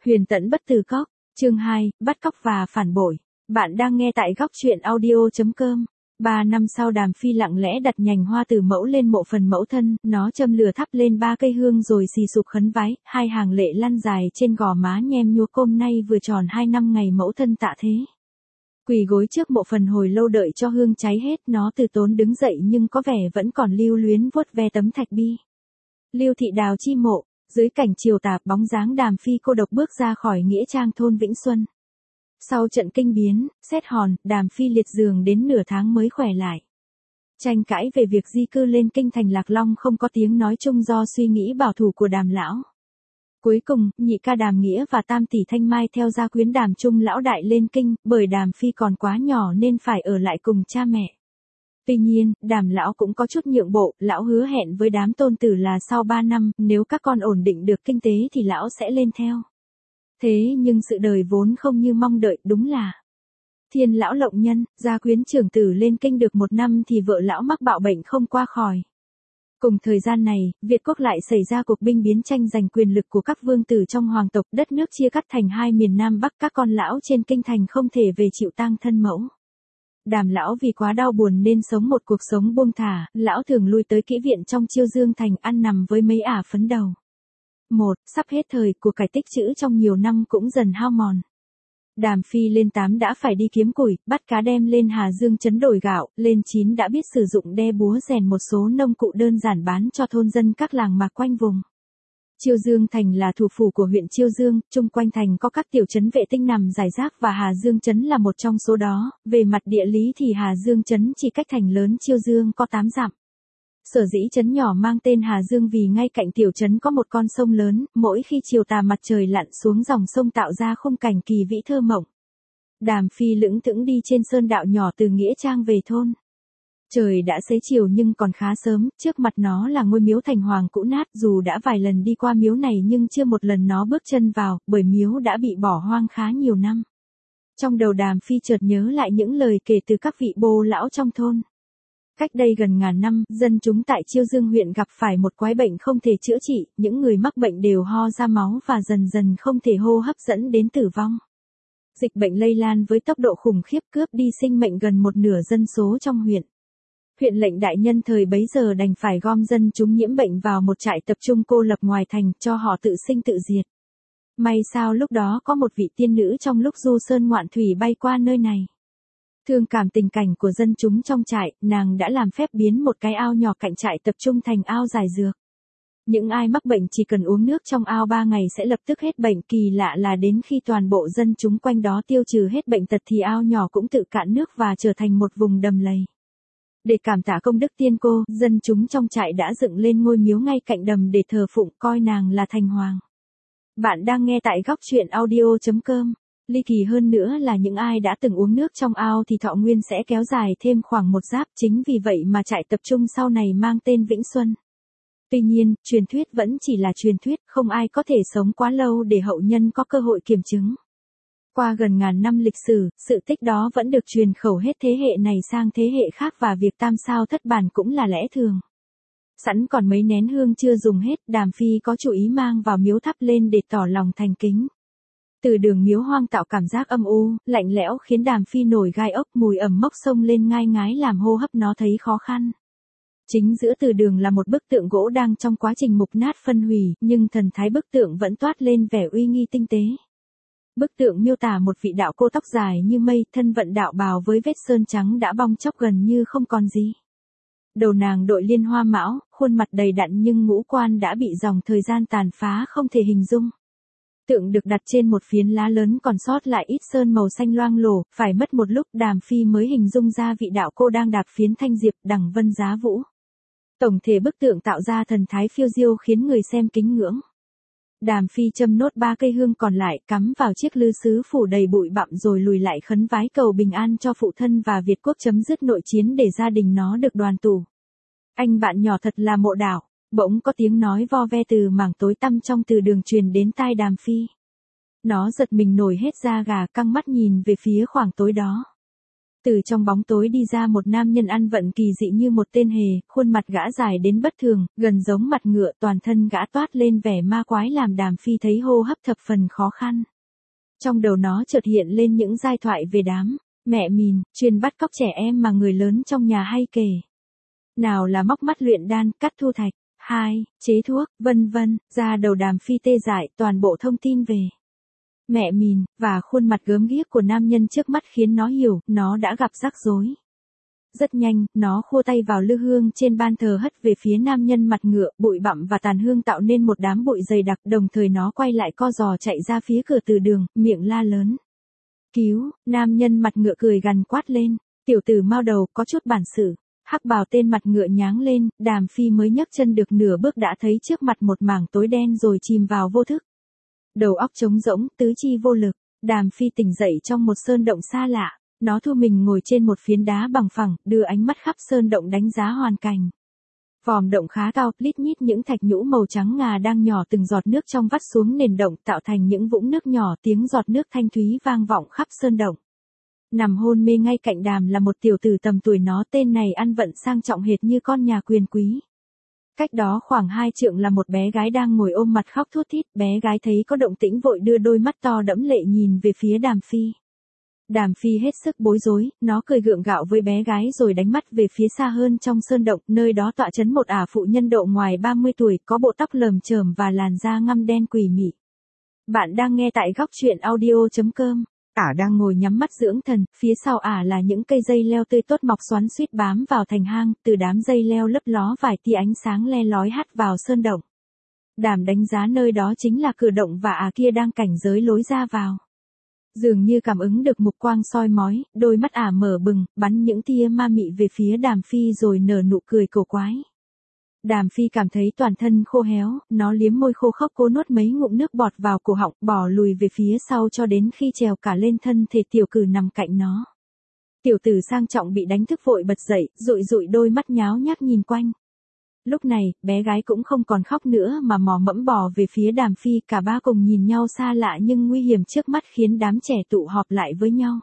Huyền tẫn bất từ cóc, chương 2, bắt cóc và phản bội. Bạn đang nghe tại góc truyện audio.com. 3 năm sau Đàm Phi lặng lẽ đặt nhành hoa từ mẫu lên mộ phần mẫu thân, nó châm lửa thắp lên 3 cây hương rồi xì sụp khấn vái, 2 hàng lệ lăn dài trên gò má nhem nhúa. Hôm nay vừa tròn 2 năm ngày mẫu thân tạ thế. Quỳ gối trước mộ phần hồi lâu đợi cho hương cháy hết, nó từ tốn đứng dậy nhưng có vẻ vẫn còn lưu luyến vuốt ve tấm thạch bi. Lưu thị đào chi mộ. Dưới cảnh chiều tà, bóng dáng Đàm Phi cô độc bước ra khỏi nghĩa trang thôn Vĩnh Xuân. Sau trận kinh biến, xét hòn, Đàm Phi liệt giường đến nửa tháng mới khỏe lại. Tranh cãi về việc di cư lên kinh thành Lạc Long không có tiếng nói chung do suy nghĩ bảo thủ của Đàm lão. Cuối cùng, nhị ca Đàm Nghĩa và tam tỷ Thanh Mai theo gia quyến Đàm Trung lão đại lên kinh, bởi Đàm Phi còn quá nhỏ nên phải ở lại cùng cha mẹ. Tuy nhiên, Đàm lão cũng có chút nhượng bộ, lão hứa hẹn với đám tôn tử là sau 3 năm, nếu các con ổn định được kinh tế thì lão sẽ lên theo. Thế nhưng sự đời vốn không như mong đợi, đúng là Thiên lão lộng nhân, gia quyến trưởng tử lên kinh được 1 năm thì vợ lão mắc bạo bệnh không qua khỏi. Cùng thời gian này, Việt quốc lại xảy ra cuộc binh biến tranh giành quyền lực của các vương tử trong hoàng tộc, đất nước chia cắt thành 2 miền Nam Bắc, các con lão trên kinh thành không thể về chịu tang thân mẫu. Đàm lão vì quá đau buồn nên sống một cuộc sống buông thả, lão thường lui tới kỹ viện trong Chiêu Dương thành ăn nằm với mấy ả phấn đầu. Sắp hết thời, của cải tích trữ trong nhiều năm cũng dần hao mòn. Đàm Phi lên 8 đã phải đi kiếm củi, bắt cá đem lên Hà Dương trấn đổi gạo, lên 9 đã biết sử dụng đe búa rèn một số nông cụ đơn giản bán cho thôn dân các làng mạc quanh vùng. Chiêu Dương thành là thủ phủ của huyện Chiêu Dương, chung quanh thành có các tiểu trấn vệ tinh nằm rải rác và Hà Dương trấn là một trong số đó. Về mặt địa lý thì Hà Dương trấn chỉ cách thành lớn Chiêu Dương có 8 dặm. Sở dĩ trấn nhỏ mang tên Hà Dương vì ngay cạnh tiểu trấn có một con sông lớn, mỗi khi chiều tà mặt trời lặn xuống dòng sông tạo ra khung cảnh kỳ vĩ thơ mộng. Đàm Phi lững thững đi trên sơn đạo nhỏ từ nghĩa trang về thôn. Trời đã xế chiều nhưng còn khá sớm, trước mặt nó là ngôi miếu thành hoàng cũ nát, dù đã vài lần đi qua miếu này nhưng chưa một lần nó bước chân vào, bởi miếu đã bị bỏ hoang khá nhiều năm. Trong đầu Đàm Phi chợt nhớ lại những lời kể từ các vị bô lão trong thôn. Cách đây gần ngàn năm, dân chúng tại Chiêu Dương huyện gặp phải một quái bệnh không thể chữa trị, những người mắc bệnh đều ho ra máu và dần dần không thể hô hấp dẫn đến tử vong. Dịch bệnh lây lan với tốc độ khủng khiếp cướp đi sinh mệnh gần 1/2 dân số trong huyện. Huyện lệnh đại nhân thời bấy giờ đành phải gom dân chúng nhiễm bệnh vào một trại tập trung cô lập ngoài thành cho họ tự sinh tự diệt. May sao lúc đó có một vị tiên nữ trong lúc du sơn ngoạn thủy bay qua nơi này. Thương cảm tình cảnh của dân chúng trong trại, nàng đã làm phép biến một cái ao nhỏ cạnh trại tập trung thành ao giải dược. Những ai mắc bệnh chỉ cần uống nước trong ao 3 ngày sẽ lập tức hết bệnh, kỳ lạ là đến khi toàn bộ dân chúng quanh đó tiêu trừ hết bệnh tật thì ao nhỏ cũng tự cạn nước và trở thành một vùng đầm lầy. Để cảm tạ công đức tiên cô, dân chúng trong trại đã dựng lên ngôi miếu ngay cạnh đầm để thờ phụng, coi nàng là thành hoàng. Bạn đang nghe tại góc truyện audio.com. Ly kỳ hơn nữa là những ai đã từng uống nước trong ao thì thọ nguyên sẽ kéo dài thêm khoảng 1 giáp, chính vì vậy mà trại tập trung sau này mang tên Vĩnh Xuân. Tuy nhiên, truyền thuyết vẫn chỉ là truyền thuyết, không ai có thể sống quá lâu để hậu nhân có cơ hội kiểm chứng. Qua gần ngàn năm lịch sử, sự tích đó vẫn được truyền khẩu hết thế hệ này sang thế hệ khác và việc tam sao thất bản cũng là lẽ thường. Sẵn còn mấy nén hương chưa dùng hết, Đàm Phi có chủ ý mang vào miếu thắp lên để tỏ lòng thành kính. Từ đường miếu hoang tạo cảm giác âm u, lạnh lẽo khiến Đàm Phi nổi gai ốc, mùi ẩm mốc xông lên ngai ngái làm hô hấp nó thấy khó khăn. Chính giữa từ đường là một bức tượng gỗ đang trong quá trình mục nát phân hủy, nhưng thần thái bức tượng vẫn toát lên vẻ uy nghi tinh tế. Bức tượng miêu tả một vị đạo cô tóc dài như mây, thân vận đạo bào với vết sơn trắng đã bong chóc gần như không còn gì. Đầu nàng đội liên hoa mão, khuôn mặt đầy đặn nhưng ngũ quan đã bị dòng thời gian tàn phá không thể hình dung. Tượng được đặt trên một phiến lá lớn còn sót lại ít sơn màu xanh loang lổ, phải mất một lúc Đàm Phi mới hình dung ra vị đạo cô đang đạp phiến thanh diệp đằng vân giá vũ. Tổng thể bức tượng tạo ra thần thái phiêu diêu khiến người xem kính ngưỡng. Đàm Phi châm nốt 3 cây hương còn lại, cắm vào chiếc lư sứ phủ đầy bụi bặm rồi lùi lại khấn vái cầu bình an cho phụ thân và Việt quốc chấm dứt nội chiến để gia đình nó được đoàn tụ. Anh bạn nhỏ thật là mộ đạo. Bỗng có tiếng nói vo ve từ mảng tối tăm trong từ đường truyền đến tai Đàm Phi. Nó giật mình nổi hết da gà, căng mắt nhìn về phía khoảng tối đó. Từ trong bóng tối đi ra một nam nhân ăn vận kỳ dị như một tên hề, khuôn mặt gã dài đến bất thường, gần giống mặt ngựa, toàn thân gã toát lên vẻ ma quái làm Đàm Phi thấy hô hấp thập phần khó khăn. Trong đầu nó chợt hiện lên những giai thoại về đám mẹ mìn, chuyên bắt cóc trẻ em mà người lớn trong nhà hay kể. Nào là móc mắt luyện đan, cắt thu thạch, chế thuốc, vân vân, ra đầu Đàm Phi tê dại toàn bộ thông tin về mẹ mìn, và khuôn mặt gớm ghiếc của nam nhân trước mắt khiến nó hiểu, nó đã gặp rắc rối. Rất nhanh, nó khua tay vào lư hương trên ban thờ hất về phía nam nhân mặt ngựa, bụi bặm và tàn hương tạo nên một đám bụi dày đặc, đồng thời nó quay lại co giò chạy ra phía cửa từ đường, miệng la lớn. Cứu, nam nhân mặt ngựa cười gằn quát lên, tiểu tử mao đầu có chút bản sự. Hắc bào tên mặt ngựa nháng lên, Đàm Phi mới nhấc chân được nửa bước đã thấy trước mặt một mảng tối đen rồi chìm vào vô thức. Đầu óc trống rỗng, tứ chi vô lực, Đàm Phi tỉnh dậy trong một sơn động xa lạ, nó thu mình ngồi trên một phiến đá bằng phẳng, đưa ánh mắt khắp sơn động đánh giá hoàn cảnh. Vòm động khá cao, lít nhít những thạch nhũ màu trắng ngà đang nhỏ từng giọt nước trong vắt xuống nền động tạo thành những vũng nước nhỏ, tiếng giọt nước thanh thúy vang vọng khắp sơn động. Nằm hôn mê ngay cạnh Đàm là một tiểu tử tầm tuổi nó, tên này ăn vận sang trọng hệt như con nhà quyền quý. Cách đó khoảng 2 trượng là một bé gái đang ngồi ôm mặt khóc thút thít, bé gái thấy có động tĩnh vội đưa đôi mắt to đẫm lệ nhìn về phía Đàm Phi. Đàm Phi hết sức bối rối, nó cười gượng gạo với bé gái rồi đánh mắt về phía xa hơn trong sơn động, nơi đó tọa trấn một ả phụ nhân độ ngoài 30 tuổi, có bộ tóc lởm chởm và làn da ngăm đen quỷ mị. Bạn đang nghe tại góc truyện audio.com. Ả đang ngồi nhắm mắt dưỡng thần, phía sau ả là những cây dây leo tươi tốt mọc xoắn xuýt bám vào thành hang, từ đám dây leo lấp ló vài tia ánh sáng le lói hắt vào sơn động. Đàm đánh giá nơi đó chính là cửa động và ả kia đang cảnh giới lối ra vào. Dường như cảm ứng được mục quang soi mói, đôi mắt ả mở bừng, bắn những tia ma mị về phía Đàm Phi rồi nở nụ cười cổ quái. Đàm Phi cảm thấy toàn thân khô héo, nó liếm môi khô khốc cố nuốt mấy ngụm nước bọt vào cổ họng, bỏ lùi về phía sau cho đến khi trèo cả lên thân thể tiểu cử nằm cạnh nó. Tiểu tử sang trọng bị đánh thức vội bật dậy, dụi dụi đôi mắt nháo nhác nhìn quanh. Lúc này, bé gái cũng không còn khóc nữa mà mò mẫm bò về phía Đàm Phi, cả ba cùng nhìn nhau xa lạ nhưng nguy hiểm trước mắt khiến đám trẻ tụ họp lại với nhau.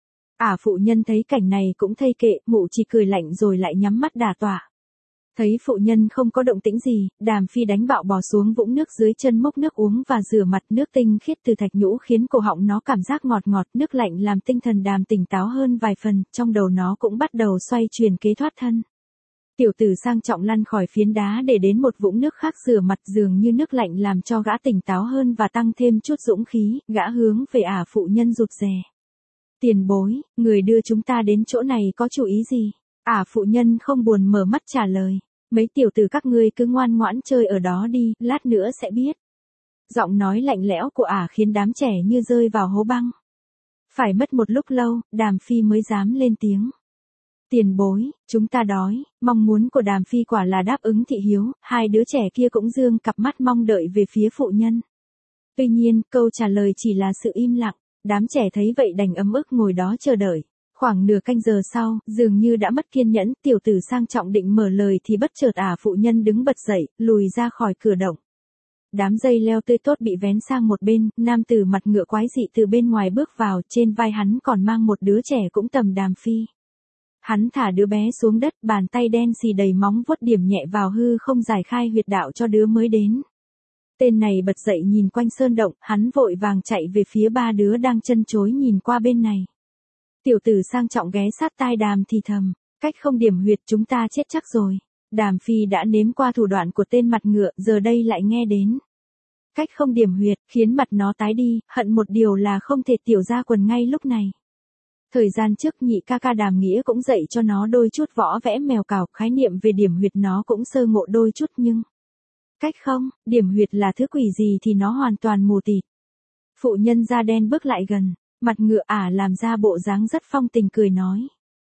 Ả phụ nhân thấy cảnh này cũng thây kệ, mụ chỉ cười lạnh rồi lại nhắm mắt đả tọa. Thấy phụ nhân không có động tĩnh gì, Đàm Phi đánh bạo bò xuống vũng nước dưới chân mốc nước uống và rửa mặt, nước tinh khiết từ thạch nhũ khiến cổ họng nó cảm giác ngọt ngọt, nước lạnh làm tinh thần Đàm tỉnh táo hơn vài phần, trong đầu nó cũng bắt đầu xoay chuyển kế thoát thân. Tiểu tử sang trọng lăn khỏi phiến đá để đến một vũng nước khác rửa mặt, dường như nước lạnh làm cho gã tỉnh táo hơn và tăng thêm chút dũng khí, gã hướng về ả phụ nhân rụt rè. Tiền bối, người đưa chúng ta đến chỗ này có chủ ý gì? Ả phụ nhân không buồn mở mắt trả lời. Mấy tiểu tử các ngươi cứ ngoan ngoãn chơi ở đó đi, lát nữa sẽ biết. Giọng nói lạnh lẽo của ả khiến đám trẻ như rơi vào hố băng. Phải mất một lúc lâu, Đàm Phi mới dám lên tiếng. Tiền bối, chúng ta đói. Mong muốn của Đàm Phi quả là đáp ứng thị hiếu, hai đứa trẻ kia cũng dương cặp mắt mong đợi về phía phụ nhân. Tuy nhiên, câu trả lời chỉ là sự im lặng, đám trẻ thấy vậy đành ấm ức ngồi đó chờ đợi. Khoảng nửa canh giờ sau, dường như đã mất kiên nhẫn, tiểu tử sang trọng định mở lời thì bất chợt ả phụ nhân đứng bật dậy, lùi ra khỏi cửa động. Đám dây leo tươi tốt bị vén sang một bên, nam tử mặt ngựa quái dị từ bên ngoài bước vào, trên vai hắn còn mang một đứa trẻ cũng tầm Đàm Phi. Hắn thả đứa bé xuống đất, bàn tay đen xì đầy móng vuốt điểm nhẹ vào hư không giải khai huyệt đạo cho đứa mới đến. Tên này bật dậy nhìn quanh sơn động, hắn vội vàng chạy về phía ba đứa đang chân chối nhìn qua bên này. Tiểu tử sang trọng ghé sát tai Đàm thì thầm, cách không điểm huyệt chúng ta chết chắc rồi. Đàm Phi đã nếm qua thủ đoạn của tên mặt ngựa, giờ đây lại nghe đến cách không điểm huyệt, khiến mặt nó tái đi, hận một điều là không thể tiểu ra quần ngay lúc này. Thời gian trước nhị ca ca Đàm Nghĩa cũng dạy cho nó đôi chút võ vẽ mèo cào, khái niệm về điểm huyệt nó cũng sơ ngộ đôi chút nhưng cách không, điểm huyệt là thứ quỷ gì thì nó hoàn toàn mù tịt. Phụ nhân da đen bước lại gần, mặt ngựa ả làm ra bộ dáng rất phong tình cười nói.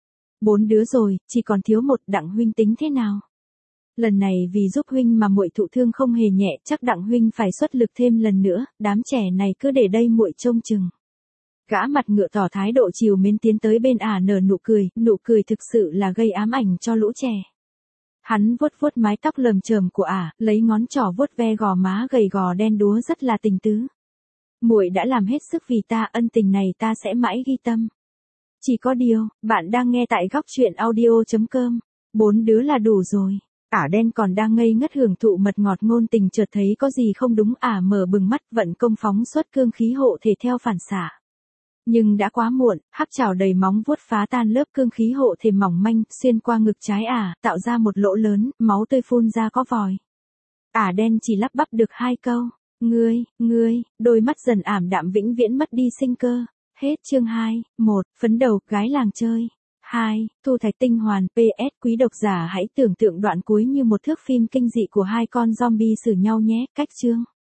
4 đứa rồi, chỉ còn thiếu một, Đặng huynh tính thế nào? Lần này vì giúp huynh mà muội thụ thương không hề nhẹ, chắc Đặng huynh phải xuất lực thêm lần nữa, đám trẻ này cứ để đây muội trông chừng. Gã mặt ngựa tỏ thái độ chiều mến tiến tới bên ả nở nụ cười thực sự là gây ám ảnh cho lũ trẻ. Hắn vuốt vuốt mái tóc lởm chởm của ả, lấy ngón trỏ vuốt ve gò má gầy gò đen đúa rất là tình tứ. Muội đã làm hết sức vì ta, ân tình này ta sẽ mãi ghi tâm. Chỉ có điều, bạn đang nghe tại góc chuyện audio.com. 4 đứa là đủ rồi. Ả đen còn đang ngây ngất hưởng thụ mật ngọt ngôn tình chợt thấy có gì không đúng, Ả mở bừng mắt vận công phóng xuất cương khí hộ thể theo phản xạ. Nhưng đã quá muộn, hắc chảo đầy móng vuốt phá tan lớp cương khí hộ thể mỏng manh, xuyên qua ngực trái Ả, tạo ra một lỗ lớn, máu tươi phun ra có vòi. Ả đen chỉ lắp bắp được 2 câu. Ngươi, đôi mắt dần ảm đạm vĩnh viễn mất đi sinh cơ. Hết chương 2, 1, phấn đầu, gái làng chơi. 2, thu thạch tinh hoàn, PS, quý độc giả hãy tưởng tượng đoạn cuối như một thước phim kinh dị của hai con zombie xử nhau nhé, cách chương.